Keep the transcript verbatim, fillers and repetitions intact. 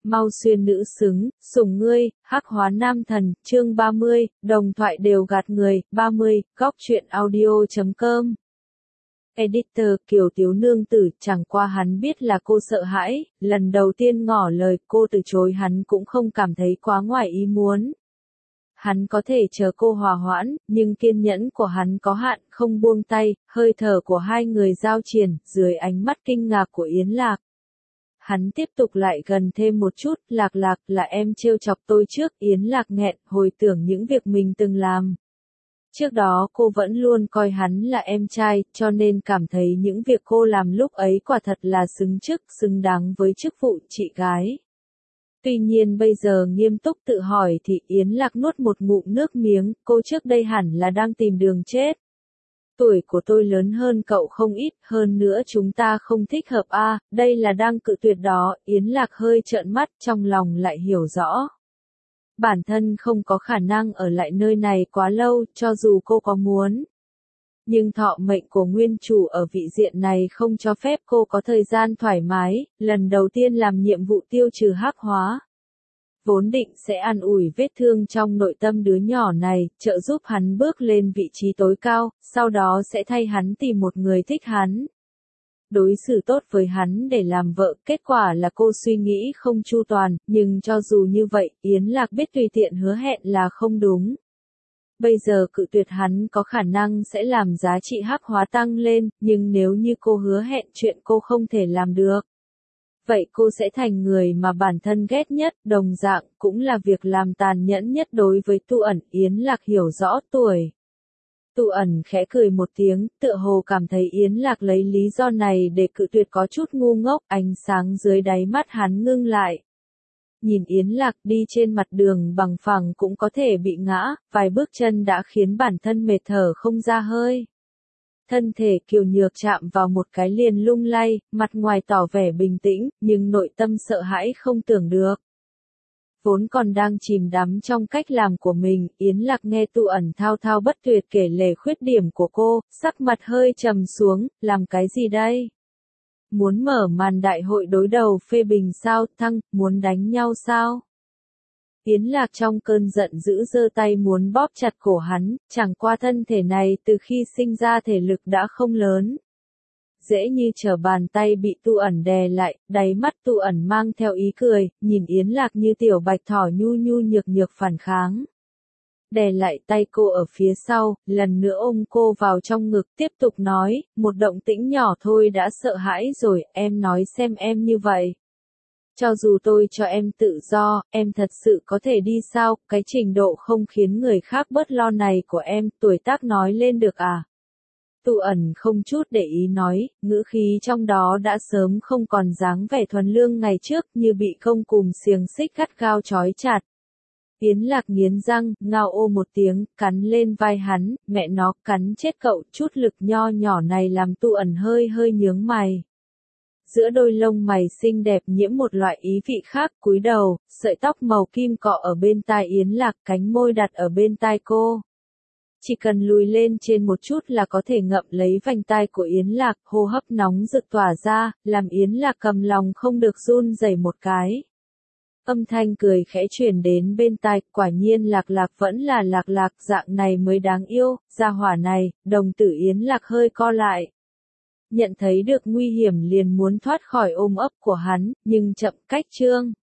mau xuyên nữ xứng, sủng ngươi, hắc hóa nam thần, chương ba mươi, đồng thoại đều gạt người, ba mươi, góc truyện audio chấm com. Editor Kiều Tiếu Nương Tử, chẳng qua hắn biết là cô sợ hãi, lần đầu tiên ngỏ lời cô từ chối hắn cũng không cảm thấy quá ngoài ý muốn. Hắn có thể chờ cô hòa hoãn, nhưng kiên nhẫn của hắn có hạn, không buông tay, hơi thở của hai người giao triển, dưới ánh mắt kinh ngạc của Yến Lạc. Hắn tiếp tục lại gần thêm một chút, Lạc Lạc là em trêu chọc tôi trước, Yến Lạc nghẹn, hồi tưởng những việc mình từng làm. Trước đó cô vẫn luôn coi hắn là em trai, cho nên cảm thấy những việc cô làm lúc ấy quả thật là xứng chức, xứng đáng với chức vụ chị gái. Tuy nhiên bây giờ nghiêm túc tự hỏi thì Yến Lạc nuốt một ngụm nước miếng, cô trước đây hẳn là đang tìm đường chết. Tuổi của tôi lớn hơn cậu không ít, hơn nữa chúng ta không thích hợp a, à, đây là đang cự tuyệt đó, Yến Lạc hơi trợn mắt, trong lòng lại hiểu rõ. Bản thân không có khả năng ở lại nơi này quá lâu, cho dù cô có muốn. Nhưng thọ mệnh của nguyên chủ ở vị diện này không cho phép cô có thời gian thoải mái, lần đầu tiên làm nhiệm vụ tiêu trừ hắc hóa. Vốn định sẽ an ủi vết thương trong nội tâm đứa nhỏ này, trợ giúp hắn bước lên vị trí tối cao, sau đó sẽ thay hắn tìm một người thích hắn. Đối xử tốt với hắn để làm vợ, kết quả là cô suy nghĩ không chu toàn, nhưng cho dù như vậy, Yến Lạc biết tùy tiện hứa hẹn là không đúng. Bây giờ cự tuyệt hắn có khả năng sẽ làm giá trị hắc hóa tăng lên, nhưng nếu như cô hứa hẹn chuyện cô không thể làm được, vậy cô sẽ thành người mà bản thân ghét nhất, đồng dạng, cũng là việc làm tàn nhẫn nhất đối với Tu Ẩn. Yến Lạc hiểu rõ tuổi. Tu Ẩn khẽ cười một tiếng, tựa hồ cảm thấy Yến Lạc lấy lý do này để cự tuyệt có chút ngu ngốc, ánh sáng dưới đáy mắt hắn ngưng lại. Nhìn Yến Lạc đi trên mặt đường bằng phẳng cũng có thể bị ngã, vài bước chân đã khiến bản thân mệt thở không ra hơi. Thân thể kiều nhược chạm vào một cái liền lung lay, mặt ngoài tỏ vẻ bình tĩnh, nhưng nội tâm sợ hãi không tưởng được. Vốn còn đang chìm đắm trong cách làm của mình, Yến Lạc nghe Tu Ẩn thao thao bất tuyệt kể lể khuyết điểm của cô, sắc mặt hơi trầm xuống, làm cái gì đây? Muốn mở màn đại hội đối đầu phê bình sao, thăng, muốn đánh nhau sao? Yến Lạc trong cơn giận dữ giơ tay muốn bóp chặt cổ hắn, chẳng qua thân thể này từ khi sinh ra thể lực đã không lớn. Dễ như trở bàn tay bị Tu Ẩn đè lại, đáy mắt Tu Ẩn mang theo ý cười, nhìn Yến Lạc như tiểu bạch thỏ nhu nhu nhược nhược phản kháng. Đè lại tay cô ở phía sau, lần nữa ôm cô vào trong ngực tiếp tục nói, một động tĩnh nhỏ thôi đã sợ hãi rồi, em nói xem em như vậy. Cho dù tôi cho em tự do, em thật sự có thể đi sao, cái trình độ không khiến người khác bớt lo này của em, tuổi tác nói lên được à? Tu Ẩn không chút để ý nói, ngữ khí trong đó đã sớm không còn dáng vẻ thuần lương ngày trước như bị công cùm xiềng xích gắt gao trói chặt. Yến Lạc nghiến răng, ngao ô một tiếng, cắn lên vai hắn, mẹ nó cắn chết cậu, chút lực nho nhỏ này làm Tu Ẩn hơi hơi nhướng mày. Giữa đôi lông mày xinh đẹp nhiễm một loại ý vị khác, cúi đầu, sợi tóc màu kim cọ ở bên tai Yến Lạc, cánh môi đặt ở bên tai cô. Chỉ cần lùi lên trên một chút là có thể ngậm lấy vành tai của Yến Lạc, hô hấp nóng rực tỏa ra, làm Yến Lạc cầm lòng không được run rẩy một cái. Âm thanh cười khẽ truyền đến bên tai, quả nhiên Lạc Lạc vẫn là Lạc Lạc, dạng này mới đáng yêu, gia hỏa này, đồng tử Yến Lạc hơi co lại. Nhận thấy được nguy hiểm liền muốn thoát khỏi ôm ấp của hắn, nhưng chậm cách chương.